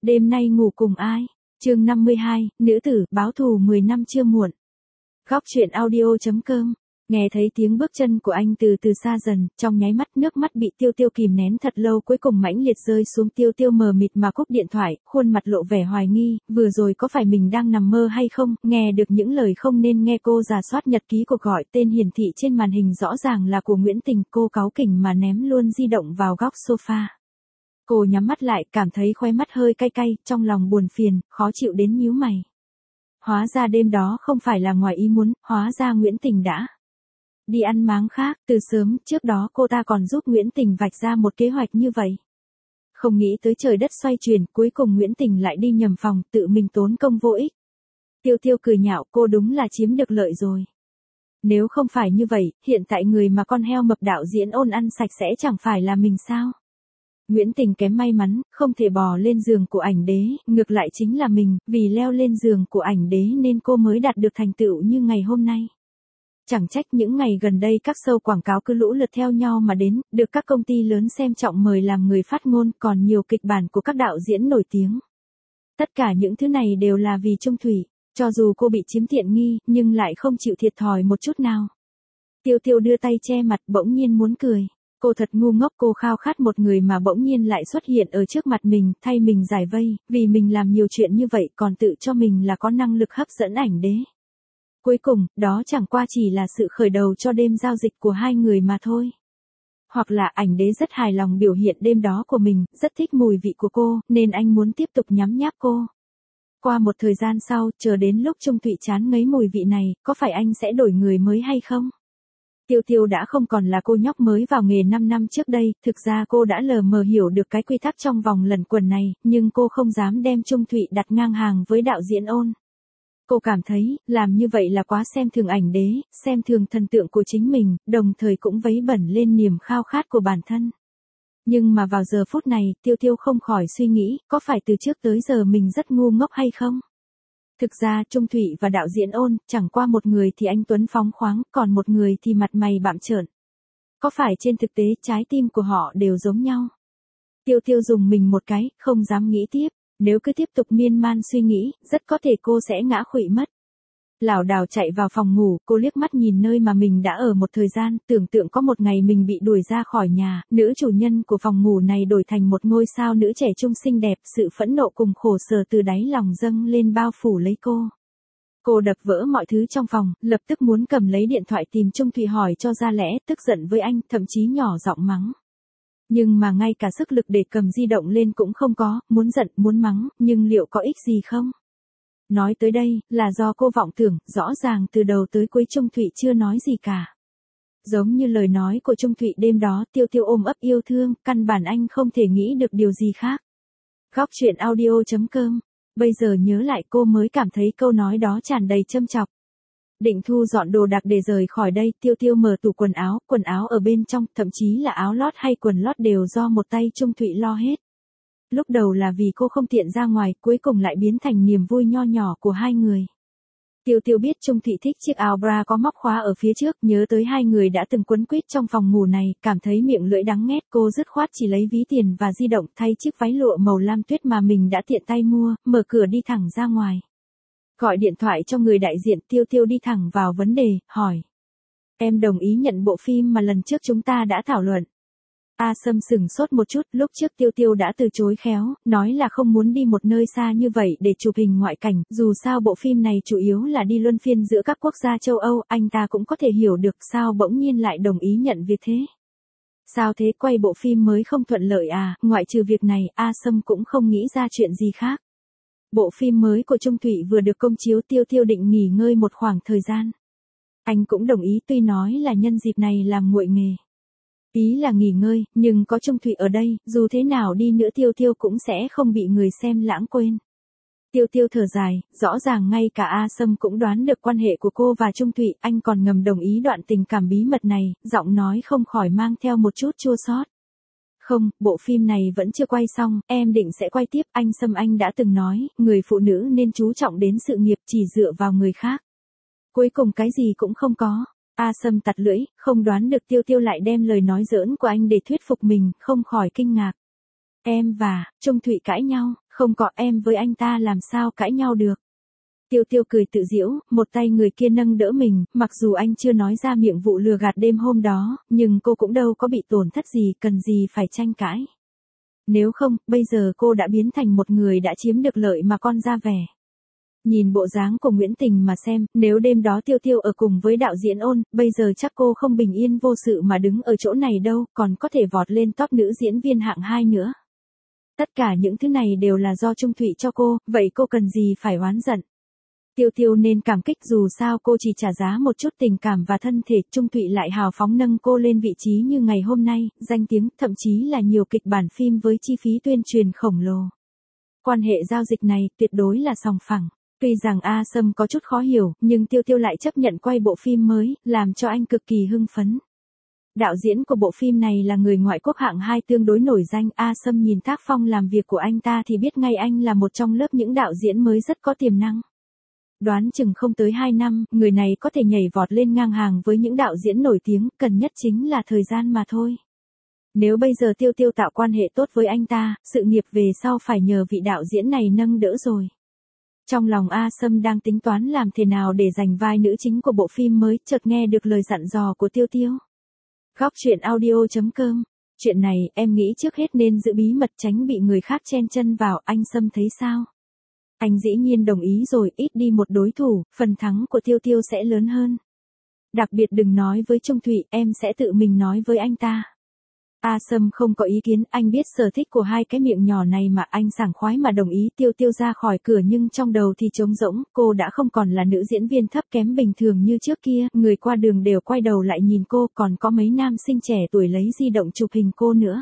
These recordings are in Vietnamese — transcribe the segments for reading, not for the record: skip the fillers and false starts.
Đêm nay ngủ cùng ai? Chương 52, nữ tử báo thù 10 năm chưa muộn. Góc truyện audio.com. Nghe thấy tiếng bước chân của anh từ từ xa dần, trong nháy mắt nước mắt bị Tiêu Tiêu kìm nén thật lâu cuối cùng mãnh liệt rơi xuống. Tiêu Tiêu mờ mịt mà cúp điện thoại, khuôn mặt lộ vẻ hoài nghi, vừa rồi có phải mình đang nằm mơ hay không? Nghe được những lời không nên nghe, cô rà soát nhật ký cuộc gọi, tên hiển thị trên màn hình rõ ràng là của Nguyễn Tình. Cô cáu kỉnh mà ném luôn di động vào góc sofa. Cô nhắm mắt lại, cảm thấy khóe mắt hơi cay cay, trong lòng buồn phiền, khó chịu đến nhíu mày. Hóa ra đêm đó không phải là ngoài ý muốn, hóa ra Nguyễn Tình đã đi ăn máng khác. Từ sớm trước đó cô ta còn giúp Nguyễn Tình vạch ra một kế hoạch như vậy. Không nghĩ tới trời đất xoay chuyển, cuối cùng Nguyễn Tình lại đi nhầm phòng, tự mình tốn công vô ích. Tiêu Tiêu cười nhạo, cô đúng là chiếm được lợi rồi. Nếu không phải như vậy, hiện tại người mà con heo mập đạo diễn ôn ăn sạch sẽ chẳng phải là mình sao? Nguyễn Tình kém may mắn, không thể bò lên giường của ảnh đế, ngược lại chính là mình, vì leo lên giường của ảnh đế nên cô mới đạt được thành tựu như ngày hôm nay. Chẳng trách những ngày gần đây các show quảng cáo cứ lũ lượt theo nhau mà đến, được các công ty lớn xem trọng mời làm người phát ngôn, còn nhiều kịch bản của các đạo diễn nổi tiếng. Tất cả những thứ này đều là vì Trung Thủy, cho dù cô bị chiếm tiện nghi, nhưng lại không chịu thiệt thòi một chút nào. Tiêu Tiêu đưa tay che mặt, bỗng nhiên muốn cười. Cô thật ngu ngốc, cô khao khát một người mà bỗng nhiên lại xuất hiện ở trước mặt mình, thay mình giải vây, vì mình làm nhiều chuyện như vậy còn tự cho mình là có năng lực hấp dẫn ảnh đế. Cuối cùng, đó chẳng qua chỉ là sự khởi đầu cho đêm giao dịch của hai người mà thôi. Hoặc là ảnh đế rất hài lòng biểu hiện đêm đó của mình, rất thích mùi vị của cô, nên anh muốn tiếp tục nhắm nháp cô. Qua một thời gian sau, chờ đến lúc Trung Thụy chán ngấy mùi vị này, có phải anh sẽ đổi người mới hay không? Tiêu Tiêu đã không còn là cô nhóc mới vào nghề 5 năm trước đây, thực ra cô đã lờ mờ hiểu được cái quy tắc trong vòng lẩn quẩn này, nhưng cô không dám đem Trung Thụy đặt ngang hàng với đạo diễn ôn. Cô cảm thấy, làm như vậy là quá xem thường ảnh đế, xem thường thần tượng của chính mình, đồng thời cũng vấy bẩn lên niềm khao khát của bản thân. Nhưng mà vào giờ phút này, Tiêu Tiêu không khỏi suy nghĩ, có phải từ trước tới giờ mình rất ngu ngốc hay không? Thực ra Trung Thụy và đạo diễn ôn, chẳng qua một người thì anh tuấn phóng khoáng, còn một người thì mặt mày bặm trợn. Có phải trên thực tế trái tim của họ đều giống nhau? Tiêu Tiêu dùng mình một cái, không dám nghĩ tiếp. Nếu cứ tiếp tục miên man suy nghĩ, rất có thể cô sẽ ngã khuỵu mất. Lảo đảo chạy vào phòng ngủ, cô liếc mắt nhìn nơi mà mình đã ở một thời gian, tưởng tượng có một ngày mình bị đuổi ra khỏi nhà, nữ chủ nhân của phòng ngủ này đổi thành một ngôi sao nữ trẻ trung xinh đẹp, sự phẫn nộ cùng khổ sở từ đáy lòng dâng lên bao phủ lấy cô. Cô đập vỡ mọi thứ trong phòng, lập tức muốn cầm lấy điện thoại tìm Trung Thụy hỏi cho ra lẽ, tức giận với anh, thậm chí nhỏ giọng mắng. Nhưng mà ngay cả sức lực để cầm di động lên cũng không có, muốn giận, muốn mắng, nhưng liệu có ích gì không? Nói tới đây, là do cô vọng tưởng, rõ ràng từ đầu tới cuối Trung Thụy chưa nói gì cả. Giống như lời nói của Trung Thụy đêm đó, Tiêu Tiêu ôm ấp yêu thương, căn bản anh không thể nghĩ được điều gì khác. Góc truyện audio.com. Bây giờ nhớ lại cô mới cảm thấy câu nói đó tràn đầy châm chọc. Định thu dọn đồ đạc để rời khỏi đây, Tiêu Tiêu mở tủ quần áo ở bên trong, thậm chí là áo lót hay quần lót đều do một tay Trung Thụy lo hết. Lúc đầu là vì cô không tiện ra ngoài, cuối cùng lại biến thành niềm vui nho nhỏ của hai người. Tiêu Tiêu biết Trung Thụy thích chiếc áo bra có móc khóa ở phía trước, nhớ tới hai người đã từng quấn quýt trong phòng ngủ này, cảm thấy miệng lưỡi đắng nghét, cô dứt khoát chỉ lấy ví tiền và di động, thay chiếc váy lụa màu lam tuyết mà mình đã tiện tay mua, mở cửa đi thẳng ra ngoài. Gọi điện thoại cho người đại diện, Tiêu Tiêu đi thẳng vào vấn đề, hỏi. Em đồng ý nhận bộ phim mà lần trước chúng ta đã thảo luận. A Sâm sửng sốt một chút, lúc trước Tiêu Tiêu đã từ chối khéo, nói là không muốn đi một nơi xa như vậy để chụp hình ngoại cảnh, dù sao bộ phim này chủ yếu là đi luân phiên giữa các quốc gia châu Âu, anh ta cũng có thể hiểu được sao bỗng nhiên lại đồng ý nhận việc thế. Sao thế, quay bộ phim mới không thuận lợi à? Ngoại trừ việc này, A Sâm cũng không nghĩ ra chuyện gì khác. Bộ phim mới của Trung Thụy vừa được công chiếu, Tiêu Tiêu định nghỉ ngơi một khoảng thời gian. Anh cũng đồng ý, tuy nói là nhân dịp này làm nguội nghề. Ý là nghỉ ngơi, nhưng có Trung Thụy ở đây, dù thế nào đi nữa Tiêu Tiêu cũng sẽ không bị người xem lãng quên. Tiêu Tiêu thở dài, rõ ràng ngay cả A Sâm cũng đoán được quan hệ của cô và Trung Thụy, anh còn ngầm đồng ý đoạn tình cảm bí mật này, giọng nói không khỏi mang theo một chút chua xót. Không, bộ phim này vẫn chưa quay xong, em định sẽ quay tiếp, anh Sâm anh đã từng nói, người phụ nữ nên chú trọng đến sự nghiệp, chỉ dựa vào người khác. Cuối cùng cái gì cũng không có. A Sâm tặc lưỡi, không đoán được Tiêu Tiêu lại đem lời nói giỡn của anh để thuyết phục mình, không khỏi kinh ngạc. Em và Trung Thụy cãi nhau, Không có, em với anh ta làm sao cãi nhau được. Tiêu Tiêu cười tự giễu, một tay người kia nâng đỡ mình, mặc dù anh chưa nói ra miệng vụ lừa gạt đêm hôm đó, nhưng cô cũng đâu có bị tổn thất gì, cần gì phải tranh cãi. Nếu không, bây giờ cô đã biến thành một người đã chiếm được lợi mà con ra vẻ. Nhìn bộ dáng của Nguyễn Tình mà xem, nếu đêm đó Tiêu Tiêu ở cùng với đạo diễn Ôn, bây giờ chắc cô không bình yên vô sự mà đứng ở chỗ này đâu, còn có thể vọt lên top nữ diễn viên hạng 2 nữa. Tất cả những thứ này đều là do Trung Thụy cho cô, vậy cô cần gì phải oán giận. Tiêu Tiêu nên cảm kích, dù sao cô chỉ trả giá một chút tình cảm và thân thể, Trung Thụy lại hào phóng nâng cô lên vị trí như ngày hôm nay, danh tiếng, thậm chí là nhiều kịch bản phim với chi phí tuyên truyền khổng lồ. Quan hệ giao dịch này tuyệt đối là sòng phẳng. Tuy rằng A Sâm có chút khó hiểu, nhưng Tiêu Tiêu lại chấp nhận quay bộ phim mới, làm cho anh cực kỳ hưng phấn. Đạo diễn của bộ phim này là người ngoại quốc hạng 2 tương đối nổi danh, A Sâm nhìn tác phong làm việc của anh ta thì biết ngay anh là một trong lớp những đạo diễn mới rất có tiềm năng. Đoán chừng không tới 2 năm, người này có thể nhảy vọt lên ngang hàng với những đạo diễn nổi tiếng, cần nhất chính là thời gian mà thôi. Nếu bây giờ Tiêu Tiêu tạo quan hệ tốt với anh ta, sự nghiệp về sau phải nhờ vị đạo diễn này nâng đỡ rồi. Trong lòng A Sâm đang tính toán làm thế nào để giành vai nữ chính của bộ phim mới, chợt nghe được lời dặn dò của Tiêu Tiêu. Góc truyện audio.com. Chuyện này, em nghĩ trước hết nên giữ bí mật, tránh bị người khác chen chân vào, anh Sâm thấy sao? Anh dĩ nhiên đồng ý rồi, ít đi một đối thủ, phần thắng của Tiêu Tiêu sẽ lớn hơn. Đặc biệt đừng nói với Trung Thụy, em sẽ tự mình nói với anh ta. A Sâm không có ý kiến, anh biết sở thích của hai cái miệng nhỏ này mà, anh sảng khoái mà đồng ý. Tiêu Tiêu ra khỏi cửa nhưng trong đầu thì trống rỗng, cô đã không còn là nữ diễn viên thấp kém bình thường như trước kia, người qua đường đều quay đầu lại nhìn cô, còn có mấy nam sinh trẻ tuổi lấy di động chụp hình cô nữa.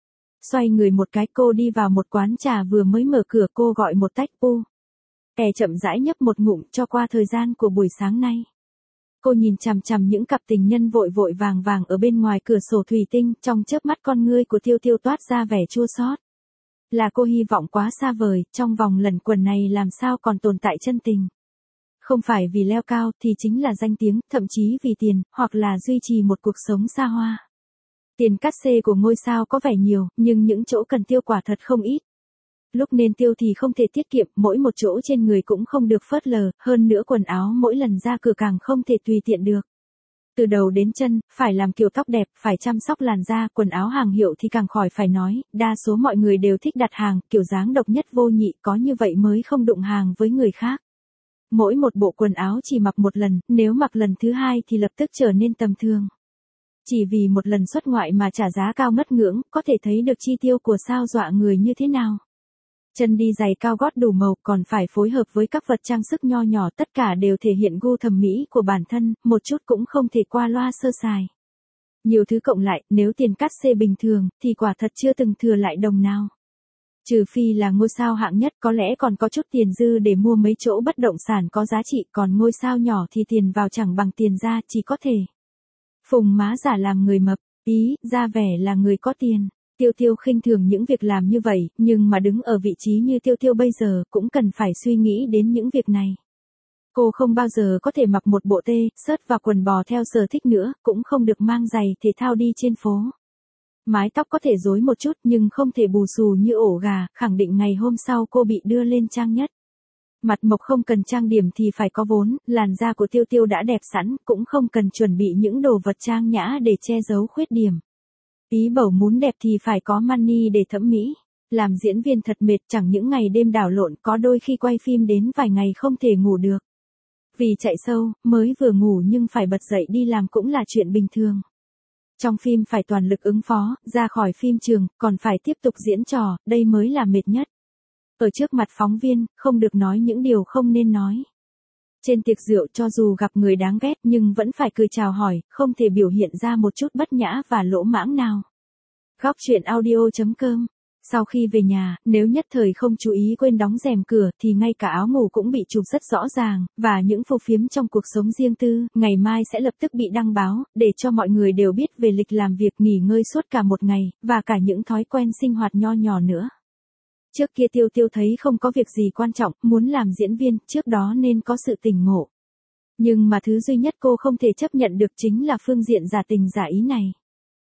Xoay người một cái, cô đi vào một quán trà vừa mới mở cửa, cô gọi một tách pu. Chậm rãi nhấp một ngụm cho qua thời gian của buổi sáng nay. Cô nhìn chằm chằm những cặp tình nhân vội vội vàng vàng ở bên ngoài cửa sổ thủy tinh, trong chớp mắt con ngươi của Tiêu Tiêu toát ra vẻ chua xót. Là cô hy vọng quá xa vời, trong vòng lẩn quẩn này làm sao còn tồn tại chân tình. Không phải vì leo cao thì chính là danh tiếng, thậm chí vì tiền, hoặc là duy trì một cuộc sống xa hoa. Tiền cát xê của ngôi sao có vẻ nhiều, nhưng những chỗ cần tiêu quả thật không ít. Lúc nên tiêu thì không thể tiết kiệm, mỗi một chỗ trên người cũng không được phớt lờ, hơn nữa quần áo mỗi lần ra cửa càng không thể tùy tiện được. Từ đầu đến chân, phải làm kiểu tóc đẹp, phải chăm sóc làn da, quần áo hàng hiệu thì càng khỏi phải nói, đa số mọi người đều thích đặt hàng, kiểu dáng độc nhất vô nhị, có như vậy mới không đụng hàng với người khác. Mỗi một bộ quần áo chỉ mặc một lần, nếu mặc lần thứ hai thì lập tức trở nên tầm thường. Chỉ vì một lần xuất ngoại mà trả giá cao ngất ngưỡng, có thể thấy được chi tiêu của sao dọa người như thế nào. Chân đi giày cao gót đủ màu, còn phải phối hợp với các vật trang sức nho nhỏ, tất cả đều thể hiện gu thẩm mỹ của bản thân, một chút cũng không thể qua loa sơ sài. Nhiều thứ cộng lại, nếu tiền cát xê bình thường, thì quả thật chưa từng thừa lại đồng nào. Trừ phi là ngôi sao hạng nhất, có lẽ còn có chút tiền dư để mua mấy chỗ bất động sản có giá trị, còn ngôi sao nhỏ thì tiền vào chẳng bằng tiền ra, chỉ có thể phùng má giả làm người mập, ý, ra vẻ là người có tiền. Tiêu Tiêu khinh thường những việc làm như vậy, nhưng mà đứng ở vị trí như Tiêu Tiêu bây giờ, cũng cần phải suy nghĩ đến những việc này. Cô không bao giờ có thể mặc một bộ t-shirt và quần bò theo sở thích nữa, cũng không được mang giày thể thao đi trên phố. Mái tóc có thể rối một chút nhưng không thể bù xù như ổ gà, khẳng định ngày hôm sau cô bị đưa lên trang nhất. Mặt mộc không cần trang điểm thì phải có vốn, làn da của Tiêu Tiêu đã đẹp sẵn, cũng không cần chuẩn bị những đồ vật trang nhã để che giấu khuyết điểm. Ý bầu muốn đẹp thì phải có money để thẩm mỹ. Làm diễn viên thật mệt, chẳng những ngày đêm đảo lộn, có đôi khi quay phim đến vài ngày không thể ngủ được. Vì chạy sâu, mới vừa ngủ nhưng phải bật dậy đi làm cũng là chuyện bình thường. Trong phim phải toàn lực ứng phó, ra khỏi phim trường, còn phải tiếp tục diễn trò, đây mới là mệt nhất. Ở trước mặt phóng viên, không được nói những điều không nên nói. Trên tiệc rượu cho dù gặp người đáng ghét nhưng vẫn phải cười chào hỏi, không thể biểu hiện ra một chút bất nhã và lỗ mãng nào. Góc truyện audio.com. Sau khi về nhà, nếu nhất thời không chú ý quên đóng rèm cửa thì ngay cả áo ngủ cũng bị chụp rất rõ ràng, và những phô phiếm trong cuộc sống riêng tư, ngày mai sẽ lập tức bị đăng báo, để cho mọi người đều biết về lịch làm việc nghỉ ngơi suốt cả một ngày, và cả những thói quen sinh hoạt nho nhỏ nữa. Trước kia Tiêu Tiêu thấy không có việc gì quan trọng, muốn làm diễn viên, trước đó nên có sự tỉnh ngộ. Nhưng mà thứ duy nhất cô không thể chấp nhận được chính là phương diện giả tình giả ý này.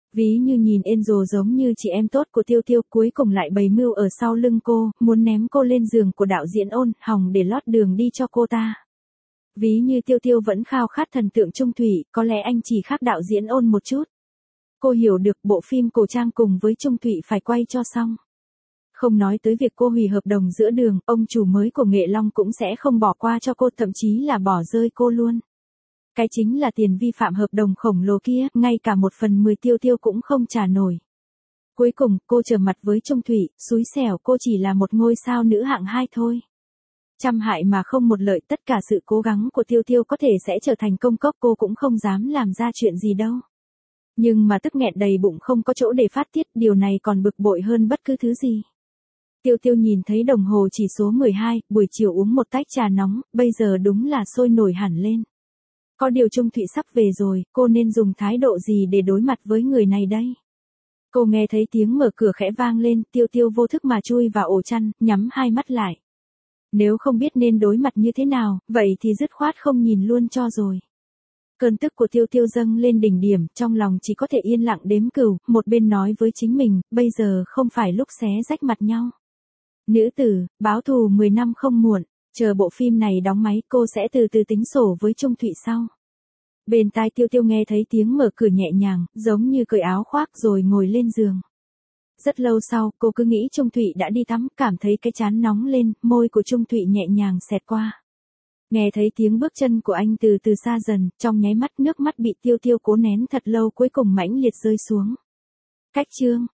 Ví như nhìn Angel giống như chị em tốt của Tiêu Tiêu cuối cùng lại bày mưu ở sau lưng cô, muốn ném cô lên giường của đạo diễn Ôn Hồng để lót đường đi cho cô ta. Ví như Tiêu Tiêu vẫn khao khát thần tượng Trung Thủy, có lẽ anh chỉ khác đạo diễn Ôn một chút. Cô hiểu được bộ phim cổ trang cùng với Trung Thủy phải quay cho xong. Không nói tới việc cô hủy hợp đồng giữa đường, ông chủ mới của Nghệ Long cũng sẽ không bỏ qua cho cô, thậm chí là bỏ rơi cô luôn. Cái chính là tiền vi phạm hợp đồng khổng lồ kia, ngay cả 1/10 Tiêu Tiêu cũng không trả nổi. Cuối cùng, cô trở mặt với Trung Thủy, xúi xẻo cô chỉ là một ngôi sao nữ hạng 2 thôi. Trăm hại mà không một lợi, tất cả sự cố gắng của Tiêu Tiêu có thể sẽ trở thành công cốc, cô cũng không dám làm ra chuyện gì đâu. Nhưng mà tức nghẹn đầy bụng không có chỗ để phát tiết, điều này còn bực bội hơn bất cứ thứ gì. Tiêu Tiêu nhìn thấy đồng hồ chỉ số 12, buổi chiều uống một tách trà nóng, bây giờ đúng là sôi nổi hẳn lên. Có điều Trung Thụy sắp về rồi, cô nên dùng thái độ gì để đối mặt với người này đây? Cô nghe thấy tiếng mở cửa khẽ vang lên, Tiêu Tiêu vô thức mà chui vào ổ chăn, nhắm hai mắt lại. Nếu không biết nên đối mặt như thế nào, vậy thì dứt khoát không nhìn luôn cho rồi. Cơn tức của Tiêu Tiêu dâng lên đỉnh điểm, trong lòng chỉ có thể yên lặng đếm cừu, một bên nói với chính mình, bây giờ không phải lúc xé rách mặt nhau. Nữ tử, báo thù 10 năm không muộn, chờ bộ phim này đóng máy cô sẽ từ từ tính sổ với Trung Thụy sau. Bên tai Tiêu Tiêu nghe thấy tiếng mở cửa nhẹ nhàng, giống như cởi áo khoác rồi ngồi lên giường. Rất lâu sau, cô cứ nghĩ Trung Thụy đã đi tắm, cảm thấy cái trán nóng lên, môi của Trung Thụy nhẹ nhàng xẹt qua. Nghe thấy tiếng bước chân của anh từ từ xa dần, trong nháy mắt nước mắt bị Tiêu Tiêu cố nén thật lâu cuối cùng mãnh liệt rơi xuống. Cách chương